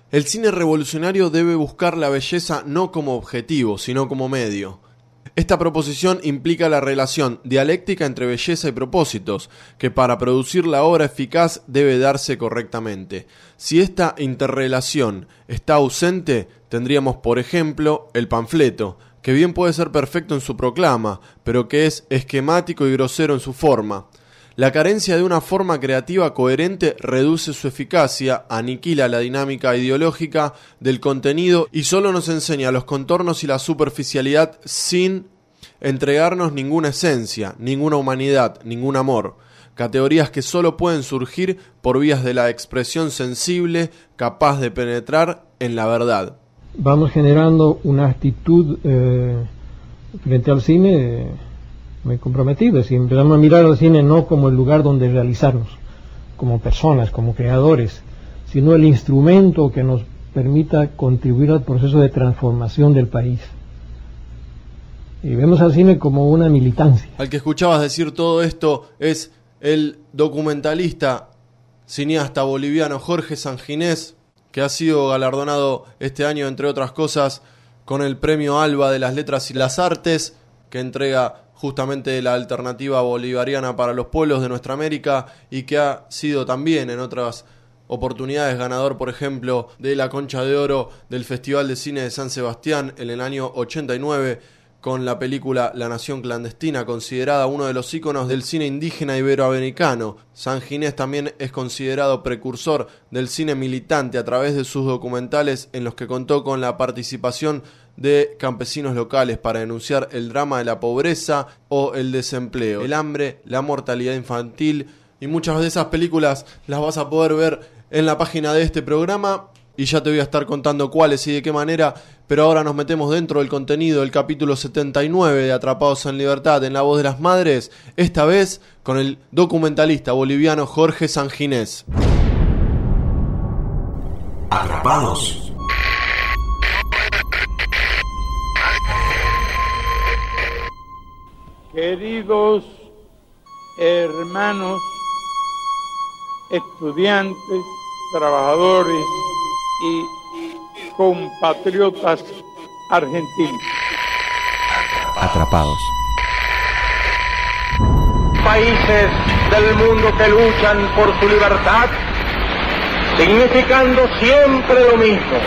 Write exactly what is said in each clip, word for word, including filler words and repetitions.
El cine revolucionario debe buscar la belleza no como objetivo, sino como medio. Esta proposición implica la relación dialéctica entre belleza y propósitos, que para producir la obra eficaz debe darse correctamente. Si esta interrelación está ausente, tendríamos, por ejemplo, el panfleto, que bien puede ser perfecto en su proclama, pero que es esquemático y grosero en su forma. La carencia de una forma creativa coherente reduce su eficacia, aniquila la dinámica ideológica del contenido y solo nos enseña los contornos y la superficialidad sin entregarnos ninguna esencia, ninguna humanidad, ningún amor. Categorías que solo pueden surgir por vías de la expresión sensible, capaz de penetrar en la verdad. Vamos generando una actitud eh, frente al cine eh, muy comprometida. Si empezamos a mirar al cine no como el lugar donde realizarnos, como personas, como creadores, sino el instrumento que nos permita contribuir al proceso de transformación del país. Y vemos al cine como una militancia. Al que escuchabas decir todo esto es el documentalista, cineasta boliviano Jorge Sanginés, que ha sido galardonado este año, entre otras cosas, con el Premio Alba de las Letras y las Artes, que entrega justamente la alternativa bolivariana para los pueblos de nuestra América, y que ha sido también en otras oportunidades ganador, por ejemplo, de la Concha de Oro del Festival de Cine de San Sebastián en el año ochenta y nueve, con la película La Nación Clandestina, considerada uno de los íconos del cine indígena iberoamericano. Sanginés también es considerado precursor del cine militante a través de sus documentales, en los que contó con la participación de campesinos locales para denunciar el drama de la pobreza o el desempleo, el hambre, la mortalidad infantil, y muchas de esas películas las vas a poder ver en la página de este programa, y ya te voy a estar contando cuáles y de qué manera. Pero ahora nos metemos dentro del contenido del capítulo setenta y nueve de Atrapados en Libertad, en La Voz de las Madres, esta vez con el documentalista boliviano Jorge Sanginés. Atrapados. Queridos hermanos, estudiantes, trabajadores y compatriotas argentinos. Atrapados. Países del mundo que luchan por su libertad, significando siempre lo mismo: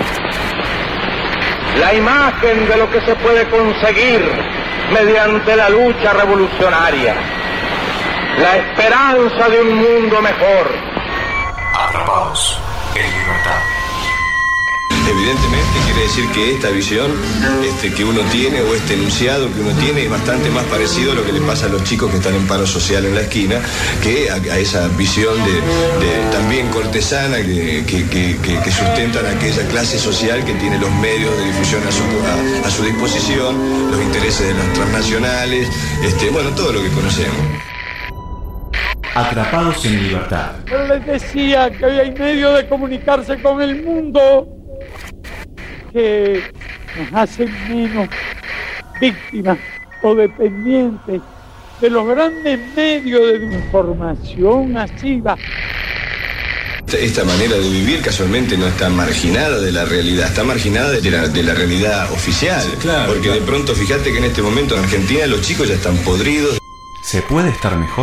la imagen de lo que se puede conseguir mediante la lucha revolucionaria, la esperanza de un mundo mejor. Atrapados en libertad. Evidentemente quiere decir que esta visión este, que uno tiene, o este enunciado que uno tiene, es bastante más parecido a lo que le pasa a los chicos que están en paro social en la esquina, que a, a esa visión de, de también cortesana que, que, que, que sustentan a aquella clase social que tiene los medios de difusión a su, a, a su disposición, los intereses de las transnacionales, este, bueno, todo lo que conocemos. Atrapados en libertad. Pero les decía que hoy hay medio de comunicarse con el mundo que nos hacen menos víctimas o dependientes de los grandes medios de información masiva. Esta manera de vivir casualmente no está marginada de la realidad, está marginada de la, de la realidad oficial. Sí, claro, porque claro. De pronto fíjate que en este momento en Argentina los chicos ya están podridos. ¿Se puede estar mejor?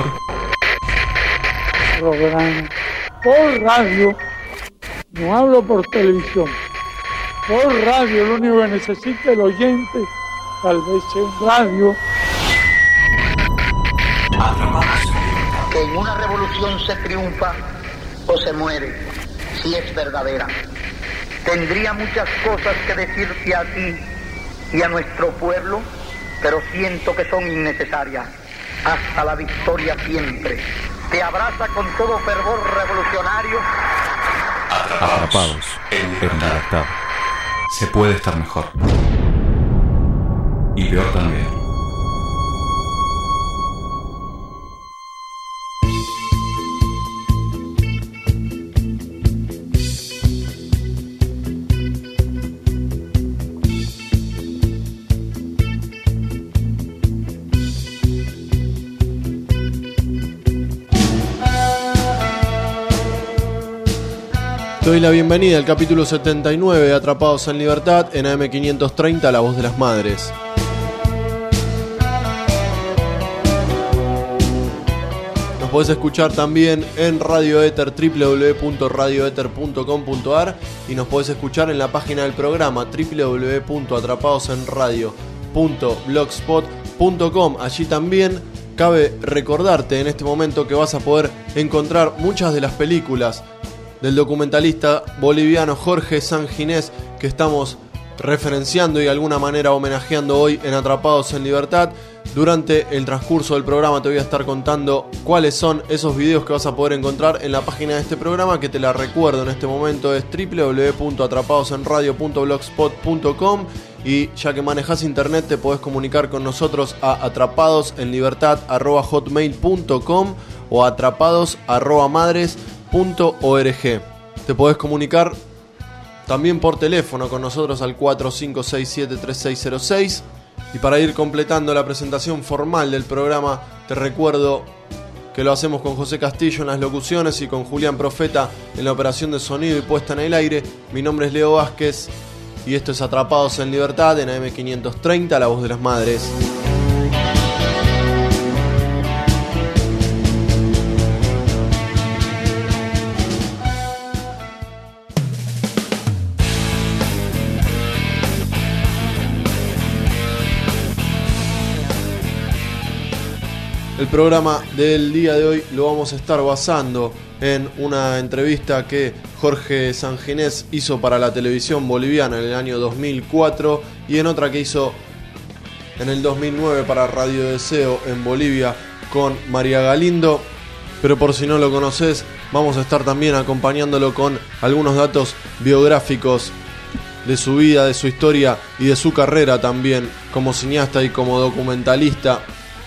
Programa por radio, no hablo por televisión, por radio, lo único que necesita el oyente, tal vez sea un radio. Que en una revolución se triunfa o se muere, si es verdadera. Tendría muchas cosas que decirte a ti y a nuestro pueblo, pero siento que son innecesarias. Hasta la victoria siempre. Te abraza con todo fervor revolucionario. Atrapados en libertad. Se puede estar mejor. Y peor también. Te doy la bienvenida al capítulo setenta y nueve de Atrapados en Libertad en A M quinientos treinta, La Voz de las Madres. Nos podés escuchar también en Radio Éter, doble u doble u doble u punto radio éter punto com punto a r, y nos podés escuchar en la página del programa doble u doble u doble u punto atrapados en radio punto blogspot punto com. Allí también cabe recordarte en este momento que vas a poder encontrar muchas de las películas del documentalista boliviano Jorge Sanginés, que estamos referenciando y de alguna manera homenajeando hoy en Atrapados en Libertad. Durante el transcurso del programa te voy a estar contando cuáles son esos videos que vas a poder encontrar en la página de este programa, que te la recuerdo en este momento, es doble u doble u doble u punto atrapados en radio punto blogspot punto com, y ya que manejas internet te podés comunicar con nosotros a atrapadosenlibertad arroba hotmail punto com o atrapados arroba madres punto org. Te podés comunicar también por teléfono con nosotros al cuatro cinco seis siete tres seis cero seis. Y para ir completando la presentación formal del programa, te recuerdo que lo hacemos con José Castillo en las locuciones y con Julián Profeta en la operación de sonido y puesta en el aire. Mi nombre es Leo Vázquez y esto es Atrapados en Libertad en A M quinientos treinta, La Voz de las Madres. El programa del día de hoy lo vamos a estar basando en una entrevista que Jorge Sanginés hizo para la televisión boliviana en el año dos mil cuatro y en otra que hizo en el dos mil nueve para Radio Deseo en Bolivia con María Galindo. Pero por si no lo conoces, vamos a estar también acompañándolo con algunos datos biográficos de su vida, de su historia y de su carrera también como cineasta y como documentalista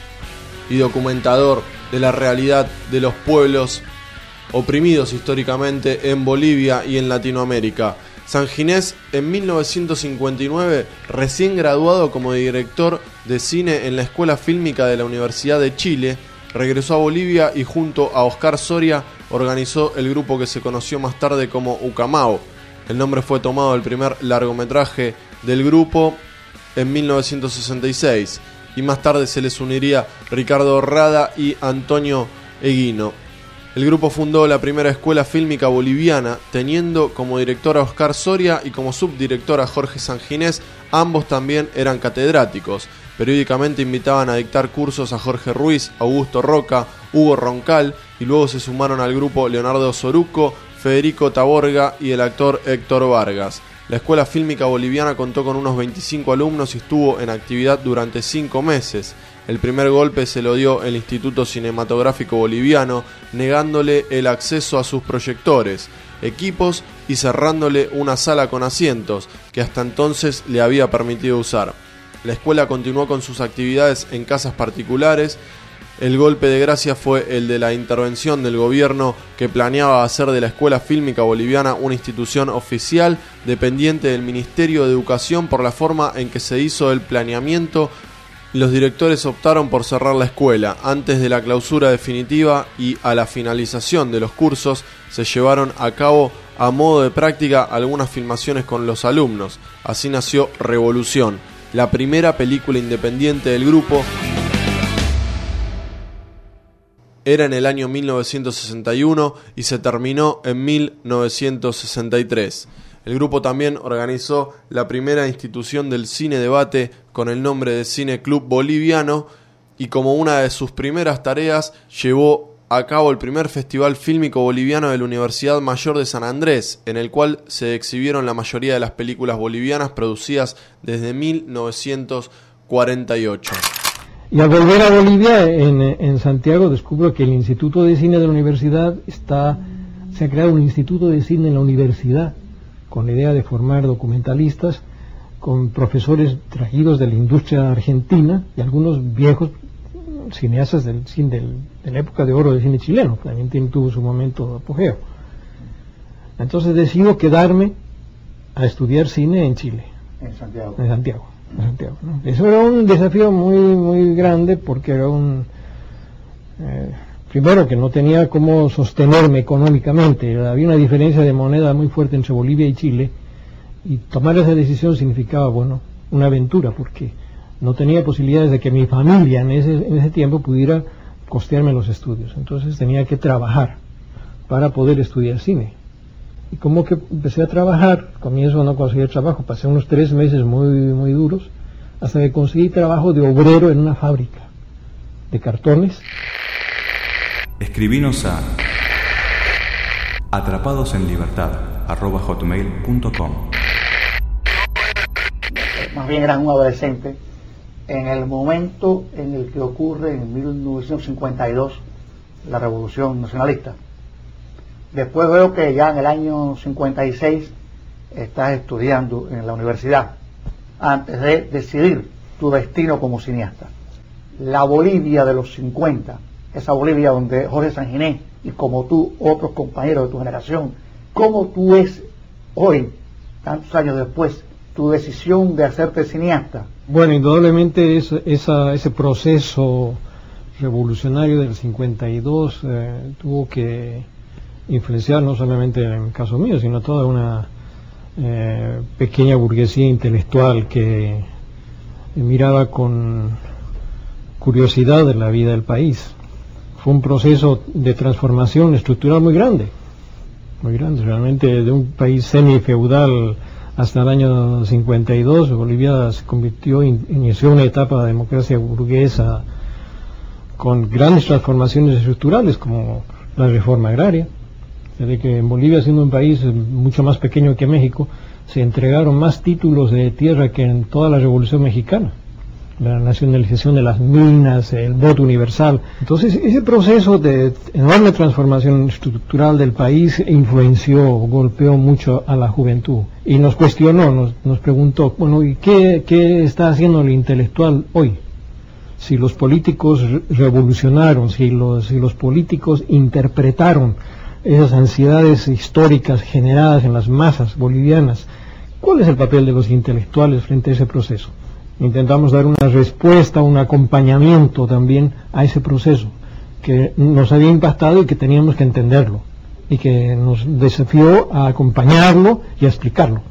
y documentador de la realidad de los pueblos oprimidos históricamente en Bolivia y en Latinoamérica. Sanginés, en mil novecientos cincuenta y nueve, recién graduado como director de cine en la Escuela Fílmica de la Universidad de Chile, regresó a Bolivia y junto a Oscar Soria organizó el grupo que se conoció más tarde como Ucamao. El nombre fue tomado del primer largometraje del grupo en mil novecientos sesenta y seis. Y más tarde se les uniría Ricardo Rada y Antonio Eguino. El grupo fundó la primera escuela fílmica boliviana, teniendo como director a Oscar Soria y como subdirector a Jorge Sanginés. Ambos también eran catedráticos. Periódicamente invitaban a dictar cursos a Jorge Ruiz, Augusto Roca, Hugo Roncal, y luego se sumaron al grupo Leonardo Soruco, Federico Taborga y el actor Héctor Vargas. La Escuela Fílmica Boliviana contó con unos veinticinco alumnos y estuvo en actividad durante cinco meses. El primer golpe se lo dio el Instituto Cinematográfico Boliviano, negándole el acceso a sus proyectores, equipos y cerrándole una sala con asientos que hasta entonces le había permitido usar. La escuela continuó con sus actividades en casas particulares. El golpe de gracia fue el de la intervención del gobierno, que planeaba hacer de la Escuela Fílmica Boliviana una institución oficial dependiente del Ministerio de Educación. Por la forma en que se hizo el planeamiento, los directores optaron por cerrar la escuela. Antes de la clausura definitiva y a la finalización de los cursos, se llevaron a cabo a modo de práctica algunas filmaciones con los alumnos. Así nació Revolución, la primera película independiente del grupo. Era en el año mil novecientos sesenta y uno y se terminó en mil novecientos sesenta y tres. El grupo también organizó la primera institución del cine debate con el nombre de Cine Club Boliviano, y como una de sus primeras tareas llevó a cabo el primer festival fílmico boliviano de la Universidad Mayor de San Andrés, en el cual se exhibieron la mayoría de las películas bolivianas producidas desde mil novecientos cuarenta y ocho. Y al volver a Bolivia, en, en Santiago, descubro que el Instituto de Cine de la Universidad está, se ha creado un Instituto de Cine en la universidad, con la idea de formar documentalistas, con profesores traídos de la industria argentina y algunos viejos cineastas del cine del, de la época de oro del cine chileno, que también tiene, tuvo su momento de apogeo. Entonces decido quedarme a estudiar cine en Chile. En Santiago. En Santiago. Santiago, ¿no? Eso era un desafío muy muy grande, porque era un eh, primero que no tenía cómo sostenerme económicamente, había una diferencia de moneda muy fuerte entre Bolivia y Chile, y tomar esa decisión significaba, bueno, una aventura, porque no tenía posibilidades de que mi familia en ese, en ese tiempo pudiera costearme los estudios, entonces tenía que trabajar para poder estudiar cine. Y como que empecé a trabajar, comienzo no conseguir trabajo, pasé unos tres meses muy, muy duros, hasta que conseguí trabajo de obrero en una fábrica de cartones. Escribinos a atrapadosenlibertad arroba hotmail punto com. Más bien era un adolescente en el momento en el que ocurre en mil novecientos cincuenta y dos la Revolución Nacionalista. Después veo que ya en el año cincuenta y seis estás estudiando en la universidad antes de decidir tu destino como cineasta. La Bolivia de los cincuenta, esa Bolivia donde Jorge Sanginés y como tú, otros compañeros de tu generación, ¿cómo tú ves hoy, tantos años después, tu decisión de hacerte cineasta? Bueno, indudablemente es, esa, ese proceso revolucionario del cincuenta y dos eh, tuvo que influenciar no solamente en el caso mío, sino toda una eh, pequeña burguesía intelectual que miraba con curiosidad de la vida del país. Fue un proceso de transformación estructural muy grande, muy grande, realmente de un país semifeudal hasta el año cincuenta y dos, Bolivia se convirtió, in, inició una etapa de democracia burguesa con grandes transformaciones estructurales como la reforma agraria. Desde que en Bolivia, siendo un país mucho más pequeño que México, se entregaron más títulos de tierra que en toda la Revolución Mexicana. La nacionalización de las minas, el voto universal. Entonces, ese proceso de enorme transformación estructural del país influenció, golpeó mucho a la juventud. Y nos cuestionó, nos, nos preguntó, bueno, ¿y qué, qué está haciendo el intelectual hoy? Si los políticos revolucionaron, si los, si los políticos interpretaron esas ansiedades históricas generadas en las masas bolivianas, ¿cuál es el papel de los intelectuales frente a ese proceso? Intentamos dar una respuesta, un acompañamiento también a ese proceso que nos había impactado y que teníamos que entenderlo y que nos desafió a acompañarlo y a explicarlo.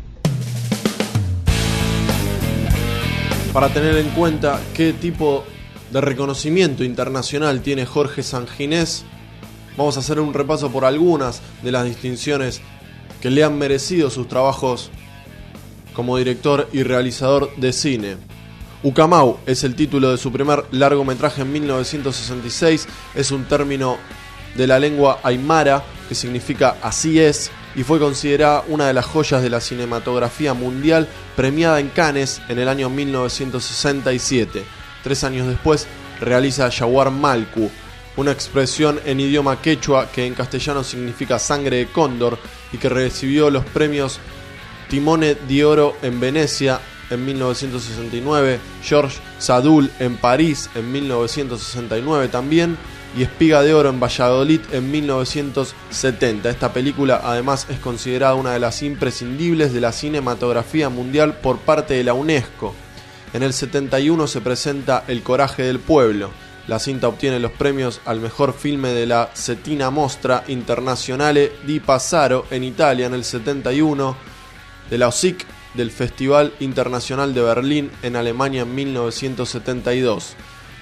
Para tener en cuenta qué tipo de reconocimiento internacional tiene Jorge Sanginés, vamos a hacer un repaso por algunas de las distinciones que le han merecido sus trabajos como director y realizador de cine. Ucamau es el título de su primer largometraje en mil novecientos sesenta y seis, es un término de la lengua aymara que significa así es y fue considerada una de las joyas de la cinematografía mundial, premiada en Cannes en el año mil novecientos sesenta y siete. Tres años después realiza Yawar Malku, una expresión en idioma quechua que en castellano significa sangre de cóndor y que recibió los premios Timone de Oro en Venecia en mil novecientos sesenta y nueve, Georges Sadoul en París en mil novecientos sesenta y nueve también, y Espiga de Oro en Valladolid en mil novecientos setenta. Esta película además es considerada una de las imprescindibles de la cinematografía mundial por parte de la UNESCO. En el setenta y uno se presenta El Coraje del Pueblo. La cinta obtiene los premios al mejor filme de la Settina Mostra Internazionale di Passaro en Italia en el setenta y uno, de la O S I C del Festival Internacional de Berlín en Alemania en mil novecientos setenta y dos.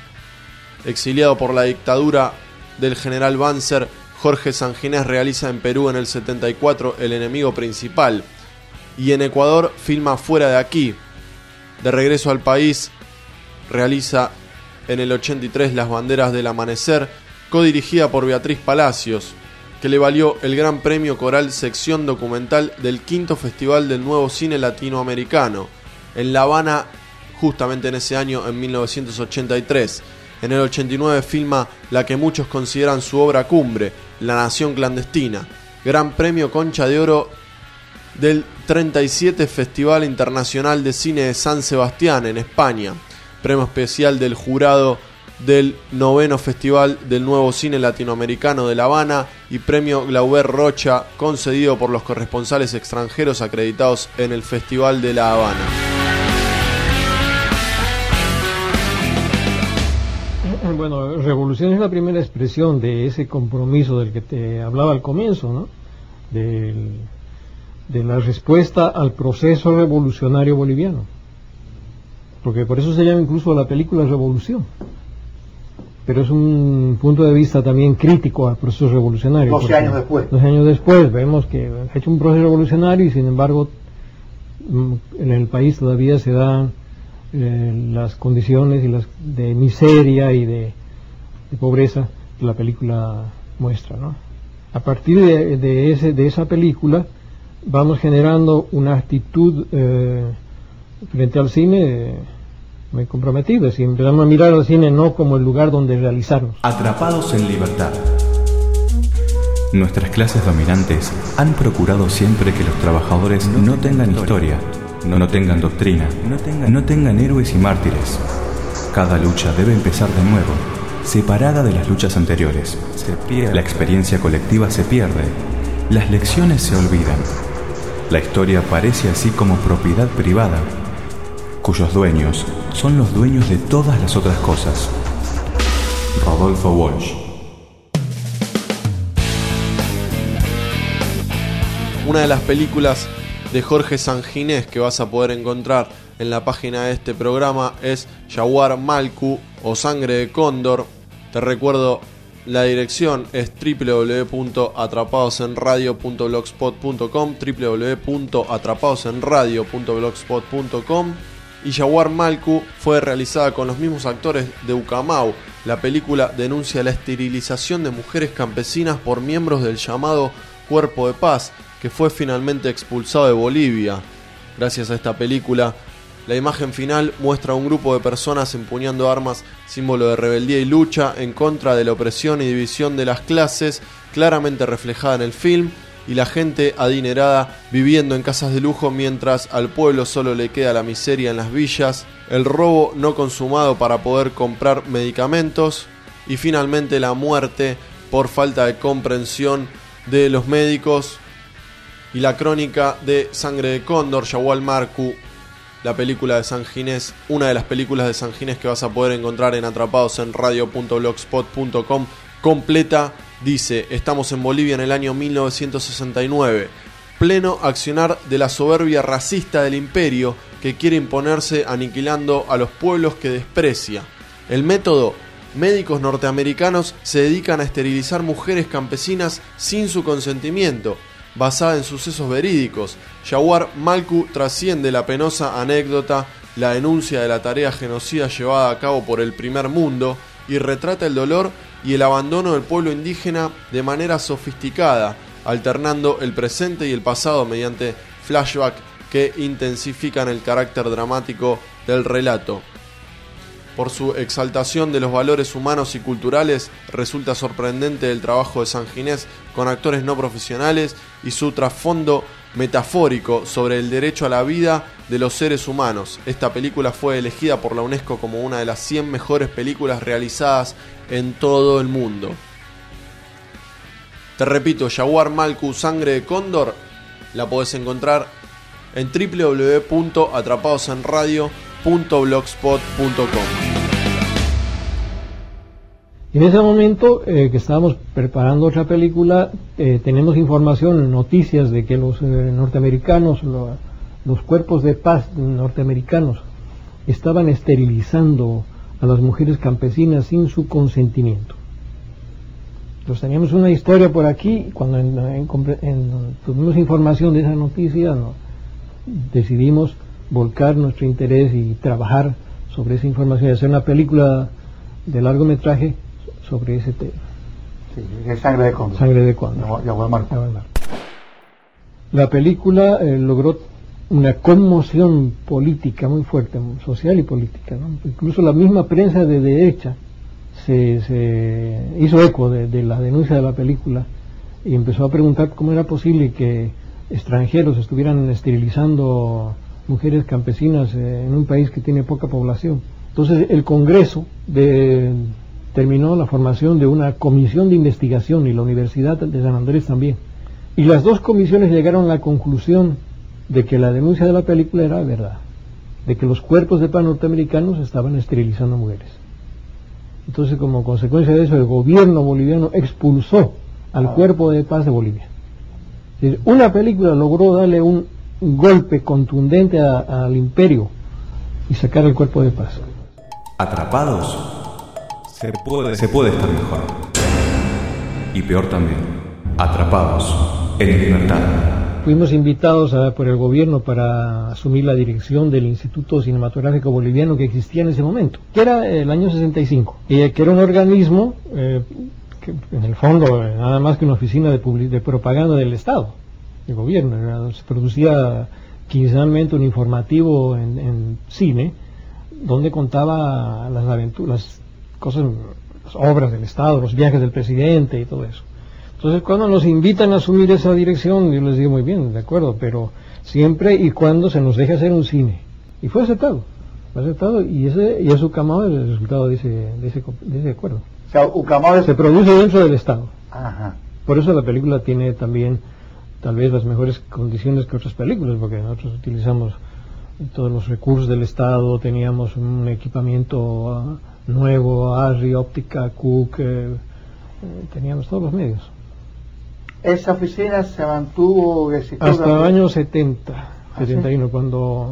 Exiliado por la dictadura del general Banzer, Jorge Sanginés realiza en Perú en el setenta y cuatro El enemigo principal y en Ecuador filma Fuera de aquí. De regreso al país realiza en el ochenta y tres Las banderas del amanecer, codirigida por Beatriz Palacios, que le valió el Gran Premio Coral Sección Documental del quinto Festival del Nuevo Cine Latinoamericano, en La Habana, justamente en ese año, en mil novecientos ochenta y tres. En el ochenta y nueve filma la que muchos consideran su obra cumbre, La Nación Clandestina, Gran Premio Concha de Oro del treinta y siete Festival Internacional de Cine de San Sebastián, en España, premio especial del jurado del noveno Festival del Nuevo Cine Latinoamericano de La Habana y premio Glauber Rocha concedido por los corresponsales extranjeros acreditados en el Festival de La Habana. Bueno, revolución es la primera expresión de ese compromiso del que te hablaba al comienzo, ¿no? Del, de la respuesta al proceso revolucionario boliviano. Porque por eso se llama incluso la película Revolución. Pero es un punto de vista también crítico al proceso revolucionario. doce años después. doce años después vemos que ha hecho un proceso revolucionario y sin embargo en el país todavía se dan eh, las condiciones y las de miseria y de, de pobreza que la película muestra, ¿no? A partir de, de, ese, de esa película vamos generando una actitud eh, frente al cine eh, muy comprometida. Si empezamos a mirar al cine no como el lugar donde realizarnos. Atrapados en libertad. Nuestras clases dominantes han procurado siempre que los trabajadores no tengan historia, no tengan doctrina, no tengan héroes y mártires. Cada lucha debe empezar de nuevo, separada de las luchas anteriores. La experiencia colectiva se pierde, las lecciones se olvidan. La historia parece así como propiedad privada, cuyos dueños son los dueños de todas las otras cosas. Rodolfo Walsh. Una de las películas de Jorge Sanginés que vas a poder encontrar en la página de este programa es Jaguar Malcu o Sangre de Cóndor. Te recuerdo, la dirección es doble u doble u doble u punto atrapados en radio punto blogspot punto com, doble u doble u doble u punto atrapados en radio punto blogspot punto com. Y Jaguar Malcu fue realizada con los mismos actores de Ucamau. La película denuncia la esterilización de mujeres campesinas por miembros del llamado Cuerpo de Paz, que fue finalmente expulsado de Bolivia. Gracias a esta película, la imagen final muestra a un grupo de personas empuñando armas, símbolo de rebeldía y lucha en contra de la opresión y división de las clases, claramente reflejada en el film, y la gente adinerada viviendo en casas de lujo mientras al pueblo solo le queda la miseria en las villas, el robo no consumado para poder comprar medicamentos y finalmente la muerte por falta de comprensión de los médicos. Y la crónica de Sangre de Cóndor, Jaguar Malcu, la película de Sanginés, una de las películas de Sanginés que vas a poder encontrar en atrapados en radio punto blogspot punto com, completa, dice: estamos en Bolivia en el año mil novecientos sesenta y nueve, pleno accionar de la soberbia racista del imperio que quiere imponerse aniquilando a los pueblos que desprecia. El método: médicos norteamericanos se dedican a esterilizar mujeres campesinas sin su consentimiento, basada en sucesos verídicos. Jaguar Malcu trasciende la penosa anécdota, la denuncia de la tarea genocida llevada a cabo por el primer mundo, y retrata el dolor y el abandono del pueblo indígena de manera sofisticada, alternando el presente y el pasado mediante flashback que intensifican el carácter dramático del relato. Por su exaltación de los valores humanos y culturales, resulta sorprendente el trabajo de Sanginés con actores no profesionales y su trasfondo metafórico sobre el derecho a la vida de los seres humanos. Esta película fue elegida por la UNESCO como una de las cien mejores películas realizadas en todo el mundo. Te repito, Jaguar Malcu, Sangre de Cóndor, la podés encontrar en doble u doble u doble u punto atrapados en radio punto blogspot punto com. En ese momento eh, que estábamos preparando otra película, eh, tenemos información, noticias de que los eh, norteamericanos, lo, los cuerpos de paz norteamericanos estaban esterilizando a las mujeres campesinas sin su consentimiento. Entonces teníamos una historia por aquí, cuando en, en, en, tuvimos información de esa noticia, ¿no?, decidimos volcar nuestro interés y trabajar sobre esa información y hacer una película de largometraje sobre ese tema. Sí, es Sangre de Cóndor. Sangre de Cóndor. Jaguar Malcu. La película eh, logró una conmoción política muy fuerte, social y política, ¿no? Incluso la misma prensa de derecha se, se hizo eco de, de la denuncia de la película y empezó a preguntar cómo era posible que extranjeros estuvieran esterilizando mujeres campesinas eh, en un país que tiene poca población. Entonces el Congreso de, terminó la formación de una comisión de investigación y la Universidad de San Andrés también. Y las dos comisiones llegaron a la conclusión de que la denuncia de la película era verdad, de que los cuerpos de paz norteamericanos estaban esterilizando mujeres. Entonces, como consecuencia de eso, el gobierno boliviano expulsó al Cuerpo de Paz de Bolivia. Es decir, una película logró darle un golpe contundente a, al imperio y sacar el Cuerpo de Paz. Atrapados, se puede, se puede estar mejor. Y peor también, atrapados en libertad. Fuimos invitados a, por el gobierno para asumir la dirección del Instituto Cinematográfico Boliviano que existía en ese momento, que era el año sesenta y cinco, y que era un organismo eh, que en el fondo eh, nada más que una oficina de, de propaganda del Estado, del gobierno. Era, se producía quincenalmente un informativo en, en cine donde contaba las aventuras, las cosas, las obras del Estado, los viajes del presidente y todo eso. Entonces, cuando nos invitan a asumir esa dirección, yo les digo muy bien, de acuerdo, pero siempre y cuando se nos deje hacer un cine. Y fue aceptado, fue aceptado, y ese y es Ucamao el resultado de ese, de ese, de ese acuerdo. O sea, Ucamao es... se produce dentro del Estado. Ajá. Por eso la película tiene también, tal vez, las mejores condiciones que otras películas, porque nosotros utilizamos todos los recursos del Estado, teníamos un equipamiento uh, nuevo, ARRI, óptica, Cook, eh, eh, teníamos todos los medios. Esa oficina se mantuvo exitosa hasta el año setenta, ¿Ah, setenta y uno, sí? Cuando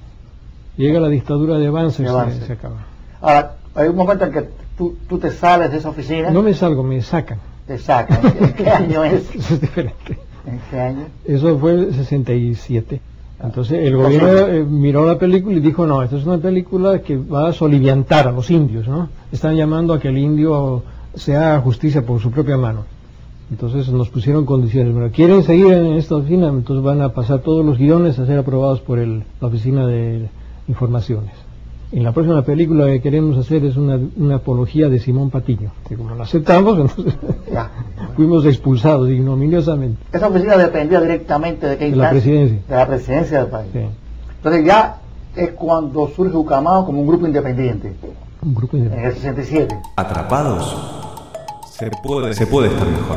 llega la dictadura de Avance, de Avance. Se, se acaba. Ahora, hay un momento en que tú, tú te sales de esa oficina. No me salgo, me sacan. Te sacan. ¿En qué año es? Eso es diferente. ¿En qué año? Eso fue el sesenta y siete. Entonces el gobierno eh, miró la película y dijo, no, esta es una película que va a soliviantar a los indios, ¿no? Están llamando a que el indio se haga justicia por su propia mano. Entonces nos pusieron condiciones. Bueno, quieren seguir en esta oficina, entonces van a pasar todos los guiones a ser aprobados por el, la oficina de informaciones. En la próxima película que queremos hacer es una, una apología de Simón Patiño, que como lo aceptamos, entonces ya. Fuimos expulsados ignominiosamente. Esa oficina dependía directamente de qué de la presidencia. De la presidencia del país. Sí. Entonces ya es cuando surge Ucamao como un grupo independiente. Un grupo independiente. En el sesenta y siete. Atrapados, se puede, se puede estar mejor.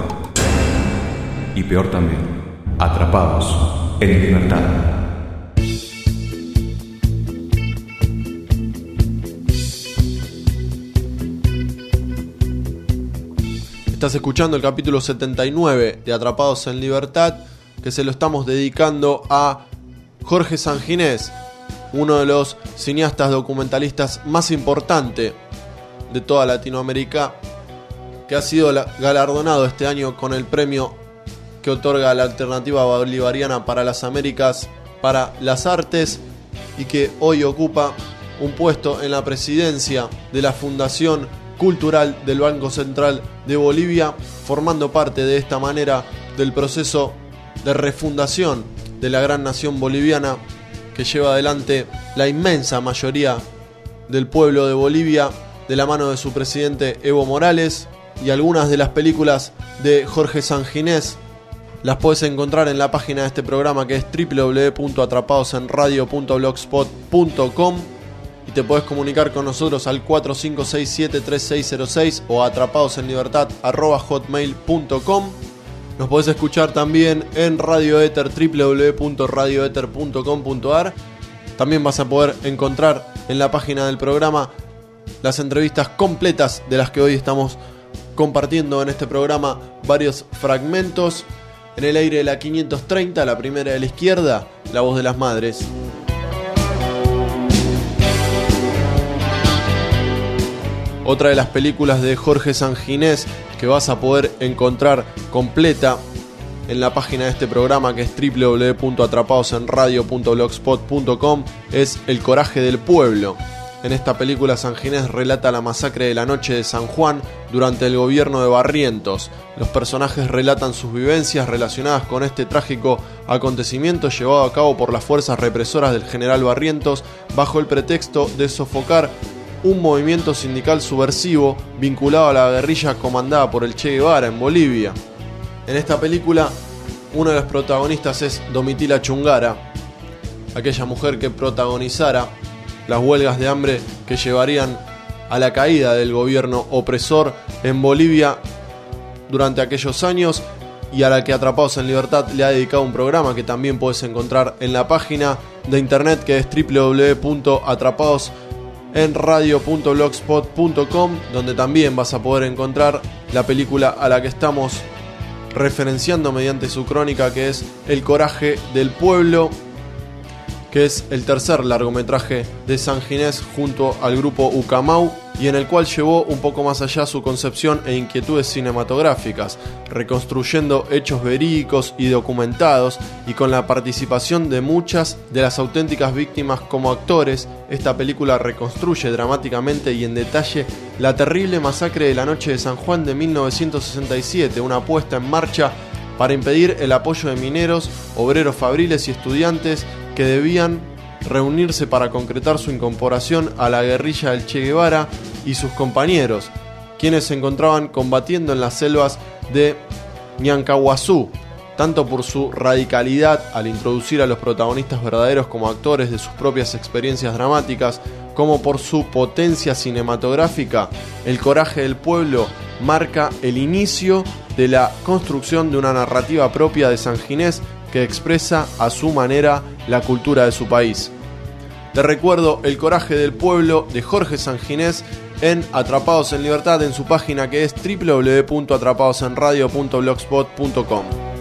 Y peor también, atrapados en libertad. Estás escuchando el capítulo setenta y nueve de Atrapados en Libertad, que se lo estamos dedicando a Jorge Sanginés, uno de los cineastas documentalistas más importantes de toda Latinoamérica, que ha sido galardonado este año con el premio que otorga la Alternativa Bolivariana para las Américas para las Artes, y que hoy ocupa un puesto en la presidencia de la Fundación Cultural del Banco Central de Bolivia, formando parte de esta manera del proceso de refundación de la gran nación boliviana que lleva adelante la inmensa mayoría del pueblo de Bolivia de la mano de su presidente Evo Morales. Y algunas de las películas de Jorge Sanginés las puedes encontrar en la página de este programa, que es doble u doble u doble u punto atrapados en radio punto blogspot punto com. Y te podés comunicar con nosotros al cuatro cinco seis siete tres seis cero seis o a atrapadosenlibertad arroba hotmail punto com. Nos podés escuchar también en Radio Éter, doble u doble u doble u punto radio éter punto com punto a r. También vas a poder encontrar en la página del programa las entrevistas completas de las que hoy estamos compartiendo en este programa, varios fragmentos. En el aire de la quinientos treinta, la primera de la izquierda, La Voz de las Madres. Otra de las películas de Jorge Sanginés que vas a poder encontrar completa en la página de este programa, que es doble u doble u doble u punto atrapadosenradio punto blogspot punto com, es El Coraje del Pueblo. En esta película Sanginés relata la masacre de la noche de San Juan durante el gobierno de Barrientos. Los personajes relatan sus vivencias relacionadas con este trágico acontecimiento llevado a cabo por las fuerzas represoras del general Barrientos bajo el pretexto de sofocar un movimiento sindical subversivo vinculado a la guerrilla comandada por el Che Guevara en Bolivia. En esta película, uno de los protagonistas es Domitila Chungara, aquella mujer que protagonizara las huelgas de hambre que llevarían a la caída del gobierno opresor en Bolivia durante aquellos años, y a la que Atrapados en Libertad le ha dedicado un programa que también puedes encontrar en la página de internet, que es doble u doble u doble u punto atrapados en radio punto blogspot punto com, donde también vas a poder encontrar la película a la que estamos referenciando mediante su crónica, que es El coraje del pueblo, que es el tercer largometraje de Sanginés junto al grupo Ucamau, y en el cual llevó un poco más allá su concepción e inquietudes cinematográficas, reconstruyendo hechos verídicos y documentados, y con la participación de muchas de las auténticas víctimas como actores. Esta película reconstruye dramáticamente y en detalle la terrible masacre de la noche de San Juan de mil novecientos sesenta y siete, una puesta en marcha para impedir el apoyo de mineros, obreros fabriles y estudiantes que debían reunirse para concretar su incorporación a la guerrilla del Che Guevara y sus compañeros, quienes se encontraban combatiendo en las selvas de Ñancahuazú, tanto por su radicalidad al introducir a los protagonistas verdaderos como actores de sus propias experiencias dramáticas, como por su potencia cinematográfica. El coraje del pueblo marca el inicio de la construcción de una narrativa propia de Sanginés que expresa a su manera la cultura de su país. Te recuerdo El coraje del pueblo de Jorge Sanginés en Atrapados en Libertad, en su página que es doble u doble u doble u punto atrapados en radio punto blogspot punto com.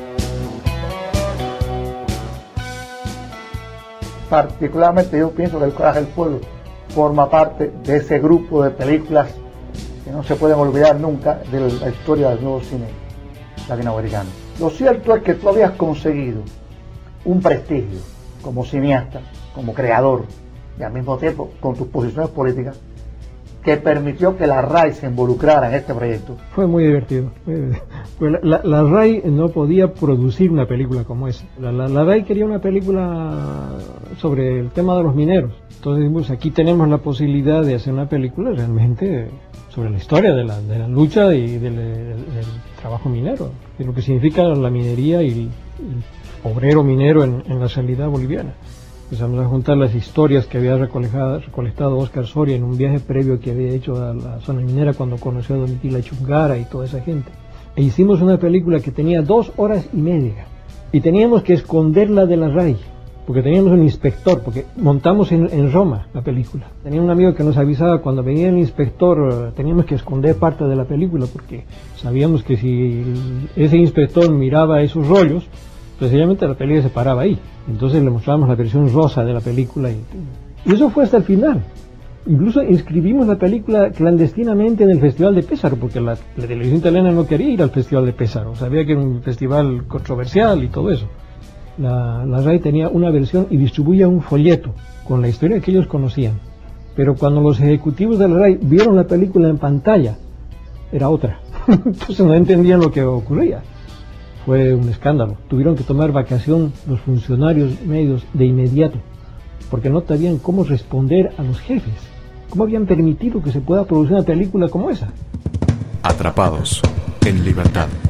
Particularmente yo pienso que El coraje del pueblo forma parte de ese grupo de películas que no se pueden olvidar nunca de la historia del nuevo cine latinoamericano. Lo cierto es que tú habías conseguido un prestigio como cineasta, como creador, y al mismo tiempo con tus posiciones políticas, que permitió que la R A I se involucrara en este proyecto. Fue muy divertido. Pues la, la, la R A I no podía producir una película como esa. La, la, la R A I quería una película sobre el tema de los mineros. Entonces, pues, aquí tenemos la posibilidad de hacer una película realmente sobre la historia de la, de la lucha y del, del, del trabajo minero, de lo que significa la minería y el, el obrero minero en, en la realidad boliviana. Empezamos a juntar las historias que había recolectado, recolectado Oscar Soria en un viaje previo que había hecho a la zona minera cuando conoció a Domitila Chungara y toda esa gente. E hicimos una película que tenía dos horas y media y teníamos que esconderla de la R A I porque teníamos un inspector, porque montamos en, en Roma la película. Tenía un amigo que nos avisaba cuando venía el inspector, teníamos que esconder parte de la película porque sabíamos que si ese inspector miraba esos rollos, sencillamente la película se paraba ahí. Entonces le mostrábamos la versión rosa de la película y, y eso fue hasta el final. Incluso inscribimos la película clandestinamente en el Festival de Pésaro, porque la, la televisión italiana no quería ir al Festival de Pésaro, sabía que era un festival controversial y todo eso. La, la R A I tenía una versión y distribuía un folleto con la historia que ellos conocían, pero cuando los ejecutivos de la R A I vieron la película en pantalla, era otra. Entonces no entendían lo que ocurría. Fue un escándalo. Tuvieron que tomar vacación los funcionarios medios de inmediato, porque no sabían cómo responder a los jefes. ¿Cómo habían permitido que se pueda producir una película como esa? Atrapados en Libertad.